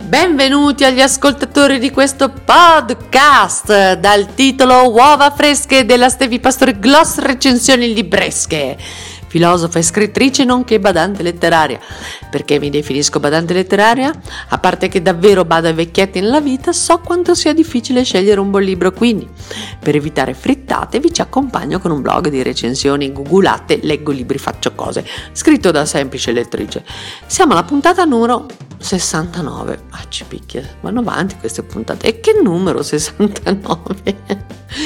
Benvenuti agli ascoltatori di questo podcast dal titolo Uova fresche della Stevi Pastore Gloss recensioni libresche. Filosofa e scrittrice nonché badante letteraria. Perché mi definisco badante letteraria? A parte che davvero bado ai vecchietti nella vita, so quanto sia difficile scegliere un buon libro, quindi per evitare frittate vi ci accompagno con un blog di recensioni googolate, leggo libri, faccio cose, scritto da semplice lettrice. Siamo alla puntata numero 69. Ci picchia, vanno avanti queste puntate. E che numero 69?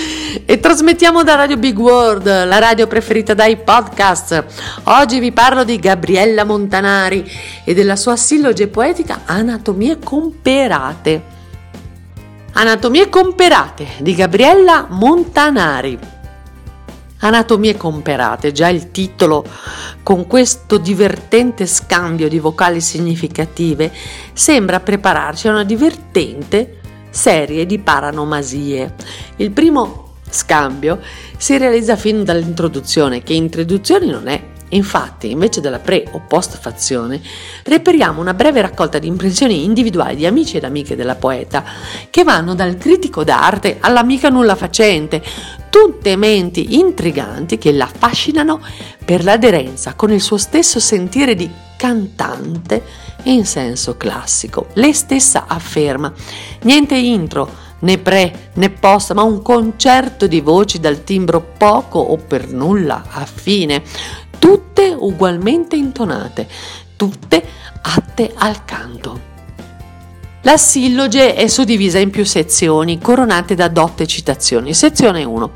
E trasmettiamo da Radio Big World, la radio preferita dai podcast. Oggi vi parlo di Gabriella Montanari e della sua silloge poetica Anatomie comperate. Anatomie comperate di Gabriella Montanari. Anatomie comperate, già il titolo con questo divertente scambio di vocali significative sembra prepararci a una divertente serie di paranomasie. Il primo scambio si realizza fin dall'introduzione, che introduzione non è. Infatti, invece della pre o postfazione, reperiamo una breve raccolta di impressioni individuali di amici ed amiche della poeta, che vanno dal critico d'arte all'amica nulla facente, tutte menti intriganti che la affascinano per l'aderenza con il suo stesso sentire di cantante in senso classico. Lei stessa afferma: niente intro, né pre né post, ma un concerto di voci dal timbro poco o per nulla affine, tutte ugualmente intonate, tutte atte al canto. La silloge è suddivisa in più sezioni, coronate da dotte citazioni. Sezione 1.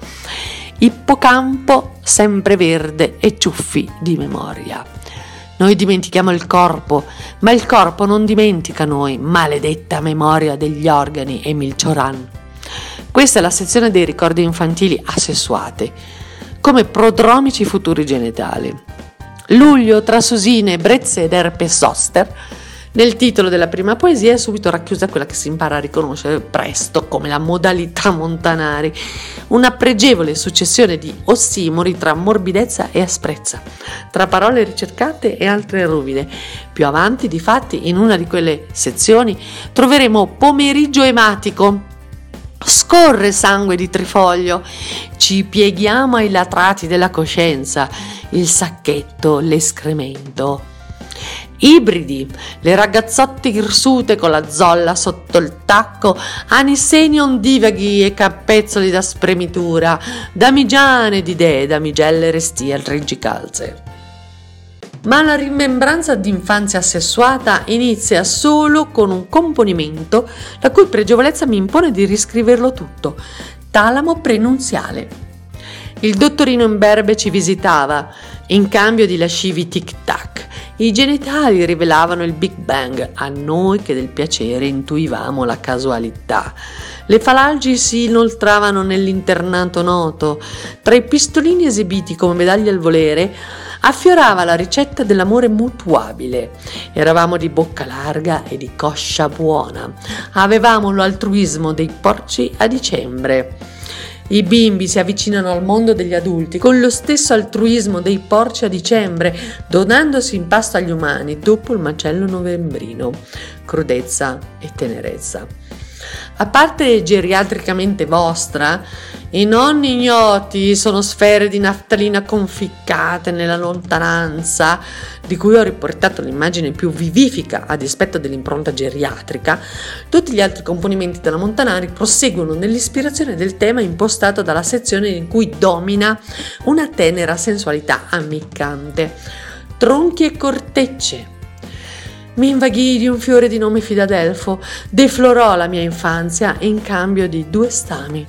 Ippocampo sempreverde e ciuffi di memoria. Noi dimentichiamo il corpo, ma il corpo non dimentica noi, maledetta memoria degli organi Emil Cioran. Questa è la sezione dei ricordi infantili assessuati, come prodromici futuri genitali. Luglio tra susine, brezze ed erpe zoster. Nel titolo della prima poesia è subito racchiusa quella che si impara a riconoscere presto come la modalità Montanari, una pregevole successione di ossimori tra morbidezza e asprezza, tra parole ricercate e altre ruvide. Più avanti, difatti, in una di quelle sezioni troveremo pomeriggio ematico. Scorre sangue di Trifoglio, ci pieghiamo ai latrati della coscienza, il sacchetto, l'escremento. Ibridi, le ragazzotte irsute con la zolla sotto il tacco, anisseni ondivaghi e cappezzoli da spremitura, damigiane d'idee, damigelle restie al reggicalze. Ma la rimembranza d'infanzia sessuata inizia solo con un componimento la cui pregevolezza mi impone di riscriverlo tutto: talamo prenunziale. Il dottorino imberbe ci visitava, in cambio di lascivi tic-tac. I genitali rivelavano il Big Bang, a noi che del piacere intuivamo la casualità. Le falangi si inoltravano nell'internato noto. Tra i pistolini esibiti come medaglie al volere affiorava la ricetta dell'amore mutuabile. Eravamo di bocca larga e di coscia buona. Avevamo l'altruismo dei porci a dicembre. I bimbi si avvicinano al mondo degli adulti con lo stesso altruismo dei porci a dicembre, donandosi in pasto agli umani dopo il macello novembrino. Crudezza e tenerezza. A parte geriatricamente vostra, i nonni ignoti sono sfere di naftalina conficcate nella lontananza, di cui ho riportato l'immagine più vivifica a dispetto dell'impronta geriatrica. Tutti gli altri componimenti della Montanari proseguono nell'ispirazione del tema impostato dalla sezione in cui domina una tenera sensualità ammiccante. Tronchi e cortecce. Mi invaghii di un fiore di nome Filadelfo, deflorò la mia infanzia in cambio di 2 stami.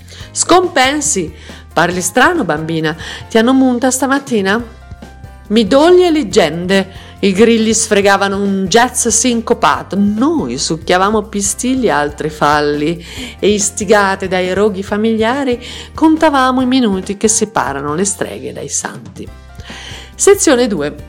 Scompensi, parli strano bambina, ti hanno munta stamattina? Midolli e leggende, i grilli sfregavano un jazz sincopato, noi succhiavamo pistilli e altri falli e istigate dai roghi familiari contavamo i minuti che separano le streghe dai santi. Sezione 2.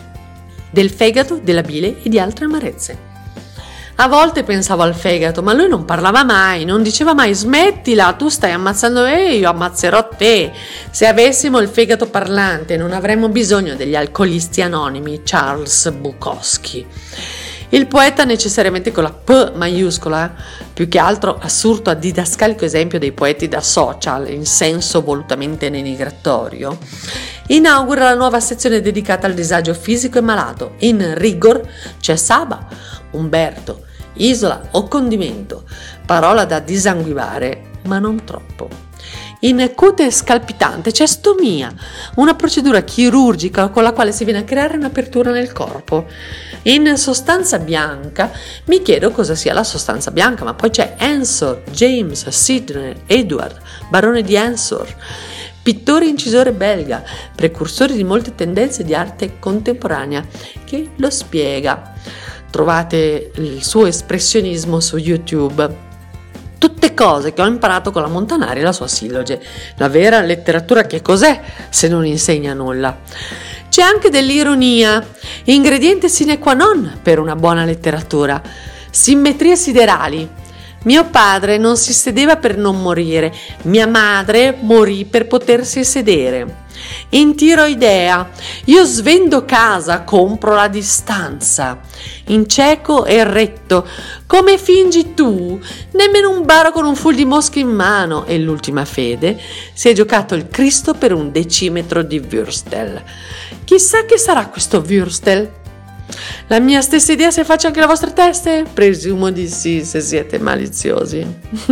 Del fegato, della bile e di altre amarezze. A volte pensavo al fegato, ma lui non parlava mai, non diceva mai smettila, tu stai ammazzando me, io ammazzerò te. Se avessimo il fegato parlante non avremmo bisogno degli alcolisti anonimi, Charles Bukowski. Il poeta necessariamente con la P maiuscola, più che altro assurdo a didascalico esempio dei poeti da social in senso volutamente denigratorio, inaugura la nuova sezione dedicata al disagio fisico e malato. In rigor c'è Saba, Umberto, Isola o Condimento, parola da disanguivare ma non troppo. In cute scalpitante c'è stomia, una procedura chirurgica con la quale si viene a creare un'apertura nel corpo. In sostanza bianca mi chiedo cosa sia la sostanza bianca, ma poi c'è Ensor, James, Sidney, Edward, barone di Ensor, pittore incisore belga, precursore di molte tendenze di arte contemporanea, che lo spiega. Trovate il suo espressionismo su YouTube. Tutte cose che ho imparato con la Montanari e la sua silloge. La vera letteratura che cos'è se non insegna nulla? C'è anche dell'ironia, ingrediente sine qua non per una buona letteratura. Simmetrie siderali. Mio padre non si sedeva per non morire, mia madre morì per potersi sedere. In tiroidea, io svendo casa, compro la distanza. In cieco e retto, come fingi tu? Nemmeno un baro con un full di mosche in mano. E l'ultima fede, si è giocato il Cristo per un decimetro di Würstel. Chissà che sarà questo Würstel? La mia stessa idea se faccia anche la vostra testa? Presumo di sì, se siete maliziosi.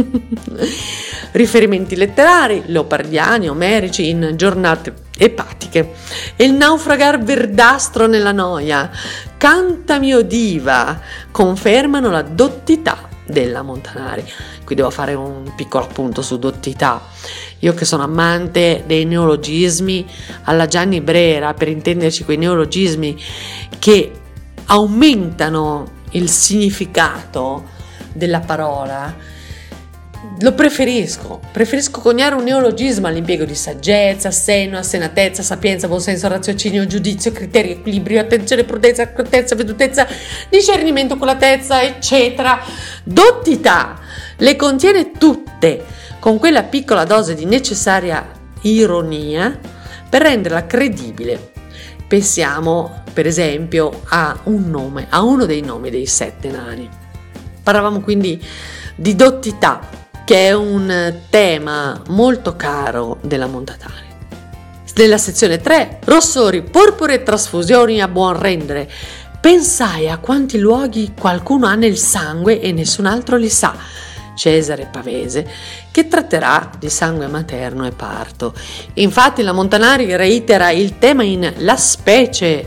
Riferimenti letterari, leopardiani, omerici in giornate epatiche. E il naufragar verdastro nella noia, cantami o diva, confermano la dottità della Montanari. Qui devo fare un piccolo appunto su dottità. Io che sono amante dei neologismi alla Gianni Brera, per intenderci quei neologismi che aumentano il significato della parola, lo preferisco coniare un neologismo all'impiego di saggezza, senno, assenatezza, sapienza, buonsenso, raziocinio, giudizio, criterio, equilibrio, attenzione, prudenza, accortezza, vedutezza, discernimento, oculatezza, eccetera. Dottità le contiene tutte, con quella piccola dose di necessaria ironia per renderla credibile. Pensiamo per esempio a uno dei nomi dei 7 nani. Parlavamo quindi di dottità, che è un tema molto caro della Montanari. Nella sezione 3, rossori, porpore e trasfusioni a buon rendere. Pensai a quanti luoghi qualcuno ha nel sangue e nessun altro li sa. Cesare Pavese, che tratterà di sangue materno e parto. Infatti la Montanari reitera il tema in La specie,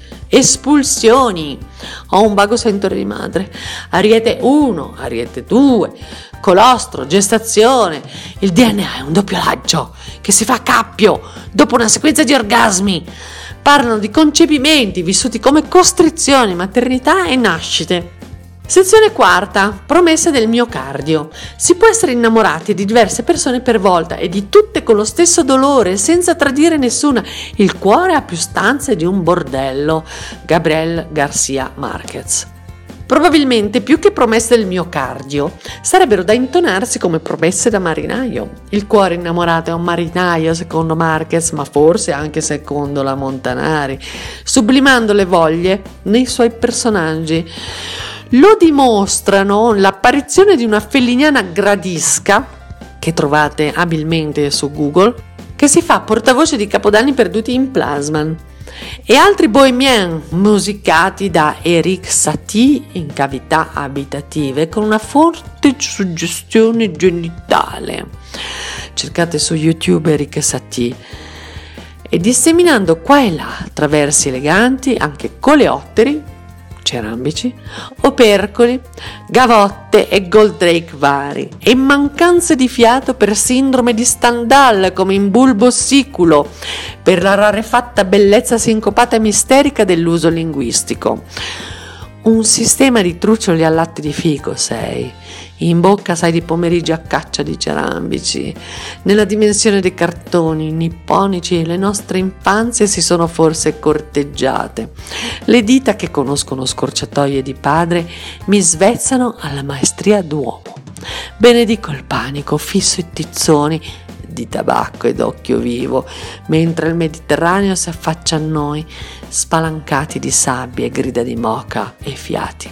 espulsioni. Ho un vago sentore di madre. Ariete 1, Ariete 2, colostro, gestazione. Il DNA è un doppiolaggio che si fa a cappio dopo una sequenza di orgasmi. Parlano di concepimenti vissuti come costrizioni, maternità e nascite. Sezione 4, promesse del miocardio. Si può essere innamorati di diverse persone per volta e di tutte con lo stesso dolore, senza tradire nessuna. Il cuore ha più stanze di un bordello. Gabriel Garcia Marquez. Probabilmente più che promesse del miocardio sarebbero da intonarsi come promesse da marinaio. Il cuore innamorato è un marinaio secondo Marquez, ma forse anche secondo la Montanari, sublimando le voglie nei suoi personaggi. Lo dimostrano l'apparizione di una felliniana gradisca, che trovate abilmente su Google, che si fa portavoce di Capodanni perduti in Plasman, e altri bohemian musicati da Eric Satie in cavità abitative con una forte suggestione genitale. Cercate su YouTube Eric Satie. E disseminando qua e là traversi eleganti anche coleotteri, cerambici, opercoli, gavotte e goldrake vari, e mancanze di fiato per sindrome di Stendhal come in bulbo siculo, per la rarefatta bellezza sincopata e misterica dell'uso linguistico. Un sistema di truccioli al latte di fico sei, in bocca sai di pomeriggio a caccia di cerambici. Nella dimensione dei cartoni nipponici le nostre infanzie si sono forse corteggiate. Le dita che conoscono scorciatoie di padre mi svezzano alla maestria d'uomo. Benedico il panico, fisso i tizzoni, di tabacco ed occhio vivo, mentre il Mediterraneo si affaccia a noi, spalancati di sabbie e grida di moca e fiati.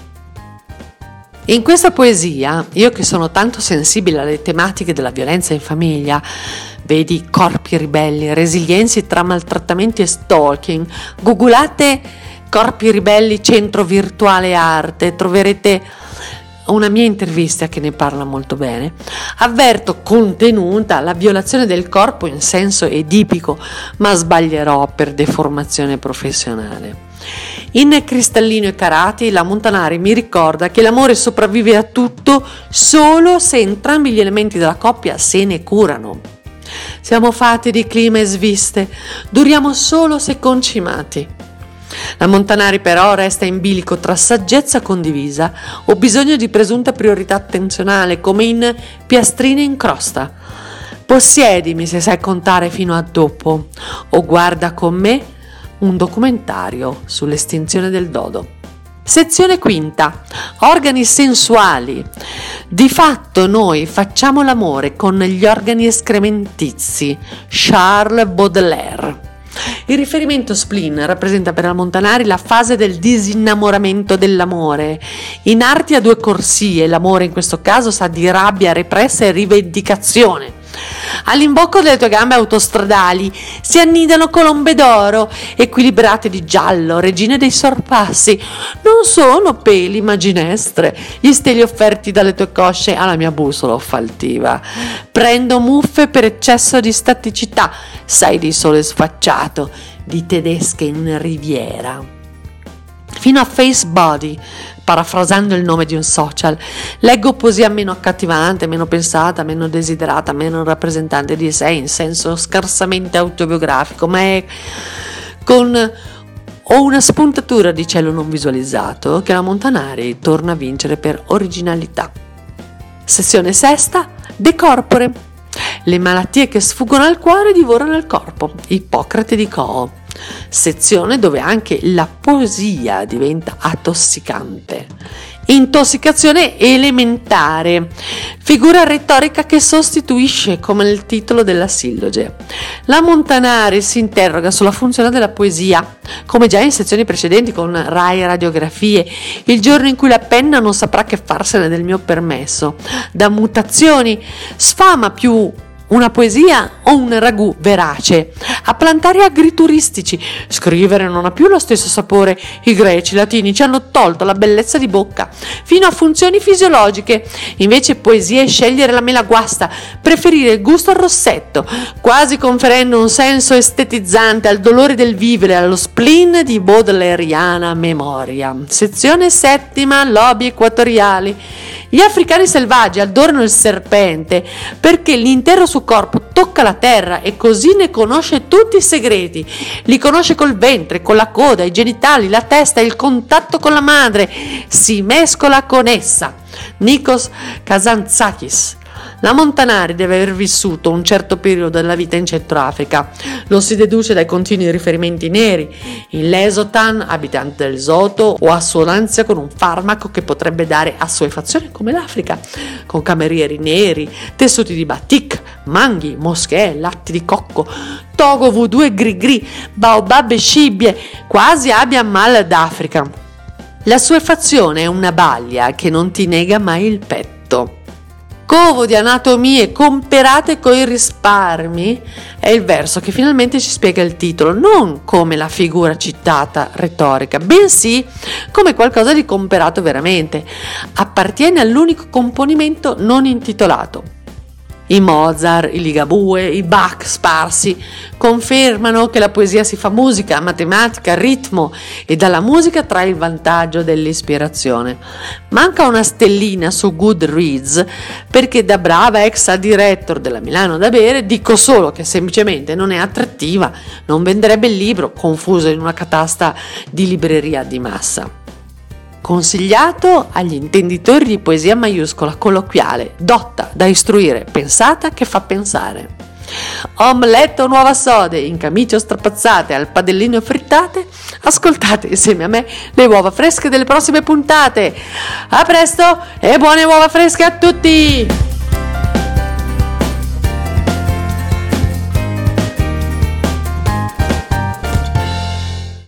In questa poesia, io che sono tanto sensibile alle tematiche della violenza in famiglia, vedi corpi ribelli, resilienze tra maltrattamenti e stalking, googolate corpi ribelli centro virtuale arte, troverete una mia intervista che ne parla molto bene. Avverto contenuta la violazione del corpo in senso edipico, ma sbaglierò per deformazione professionale. In Cristallino e Carati, la Montanari mi ricorda che l'amore sopravvive a tutto solo se entrambi gli elementi della coppia se ne curano. Siamo fatti di clima e sviste, duriamo solo se concimati. La Montanari però resta in bilico tra saggezza condivisa o bisogno di presunta priorità attenzionale, come in Piastrine in crosta. Possiedimi se sai contare fino a dopo, o guarda con me un documentario sull'estinzione del dodo. Sezione quinta. Organi sensuali. Di fatto noi facciamo l'amore con gli organi escrementizi. Charles Baudelaire. Il riferimento spleen rappresenta per la Montanari la fase del disinnamoramento dell'amore. In arti a due corsie, l'amore in questo caso sa di rabbia repressa e rivendicazione. All'imbocco delle tue gambe autostradali si annidano colombe d'oro, equilibrate di giallo, regine dei sorpassi. Non sono peli ma ginestre, gli steli offerti dalle tue cosce alla mia bussola offaltiva. Prendo muffe per eccesso di staticità, sai di sole sfacciato, di tedesche in riviera. Fino a Face Body, parafrasando il nome di un social, leggo poesia meno accattivante, meno pensata, meno desiderata, meno rappresentante di sé in senso scarsamente autobiografico, ma è con una spuntatura di cielo non visualizzato che la Montanari torna a vincere per originalità. Sezione sesta. De corpore. Le malattie che sfuggono al cuore divorano il corpo. Ippocrate di Coo. Sezione dove anche la poesia diventa atossicante. Intossicazione elementare, figura retorica che sostituisce come nel titolo della silloge. La Montanari si interroga sulla funzione della poesia, come già in sezioni precedenti con Rai Radiografie, il giorno in cui la penna non saprà che farsene del mio permesso. Da mutazioni sfama più una poesia o un ragù verace, a plantari agrituristici. Scrivere non ha più lo stesso sapore. I greci, i latini ci hanno tolto la bellezza di bocca, fino a funzioni fisiologiche. Invece poesia è scegliere la mela guasta, preferire il gusto al rossetto, quasi conferendo un senso estetizzante al dolore del vivere, allo spleen di baudelairiana memoria. Sezione settima. Lobi equatoriali. Gli africani selvaggi adorano il serpente perché l'intero suo corpo tocca la terra e così ne conosce tutti i segreti. Li conosce col ventre, con la coda, i genitali, la testa, il contatto con la madre. Si mescola con essa. Nikos Kazantzakis. La Montanari deve aver vissuto un certo periodo della vita in Centroafrica. Lo si deduce dai continui riferimenti neri. In Lesotan, abitante del Soto, o assonanza con un farmaco che potrebbe dare assuefazione come l'Africa, con camerieri neri, tessuti di batik, manghi, moschee, latti di cocco, togo, voodoo e gri-gri, baobab e scibbie, quasi abbia mal d'Africa. L'assuefazione è una baglia che non ti nega mai il petto. Covo di anatomie comperate coi risparmi è il verso che finalmente ci spiega il titolo, non come la figura citata retorica, bensì come qualcosa di comperato veramente. Appartiene all'unico componimento non intitolato. I Mozart, i Ligabue, i Bach sparsi confermano che la poesia si fa musica, matematica, ritmo e dalla musica trae il vantaggio dell'ispirazione. Manca una stellina su Goodreads perché da brava ex art director della Milano da bere dico solo che semplicemente non è attrattiva, non venderebbe il libro confuso in una catasta di libreria di massa. Consigliato agli intenditori di poesia maiuscola, colloquiale, dotta da istruire, pensata che fa pensare. Omelette o nuova sode, in camicie o strapazzate, al padellino frittate, ascoltate insieme a me le uova fresche delle prossime puntate. A presto e buone uova fresche a tutti!